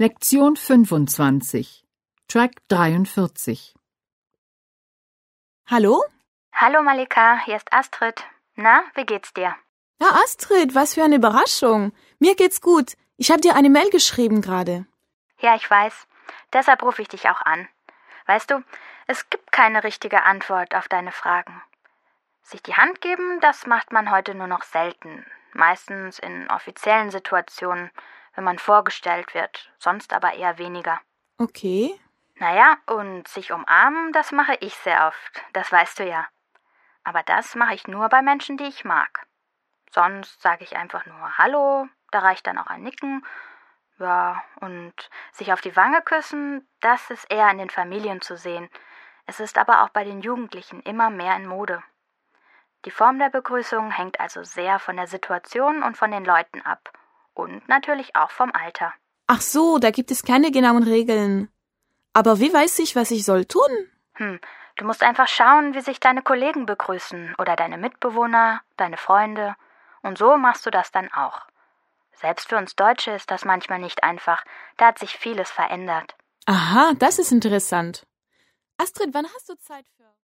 Lektion 25, Track 43. Hallo? Hallo Malika, hier ist Astrid. Na, wie geht's dir? Ja, Astrid, was für eine Überraschung. Mir geht's gut. Ich habe dir eine Mail geschrieben gerade. Ja, ich weiß. Deshalb rufe ich dich auch an. Weißt du, es gibt keine richtige Antwort auf deine Fragen. Sich die Hand geben, das macht man heute nur noch selten. Meistens in offiziellen Situationen, wenn man vorgestellt wird, sonst aber eher weniger. Okay. Naja, und sich umarmen, das mache ich sehr oft, das weißt du ja. Aber das mache ich nur bei Menschen, die ich mag. Sonst sage ich einfach nur Hallo, da reicht dann auch ein Nicken. Ja, und sich auf die Wange küssen, das ist eher in den Familien zu sehen. Es ist aber auch bei den Jugendlichen immer mehr in Mode. Die Form der Begrüßung hängt also sehr von der Situation und von den Leuten ab. Und natürlich auch vom Alter. Ach so, da gibt es keine genauen Regeln. Aber wie weiß ich, was ich soll tun? Du musst einfach schauen, wie sich deine Kollegen begrüßen oder deine Mitbewohner, deine Freunde. Und so machst du das dann auch. Selbst für uns Deutsche ist das manchmal nicht einfach. Da hat sich vieles verändert. Aha, das ist interessant. Astrid, wann hast du Zeit für...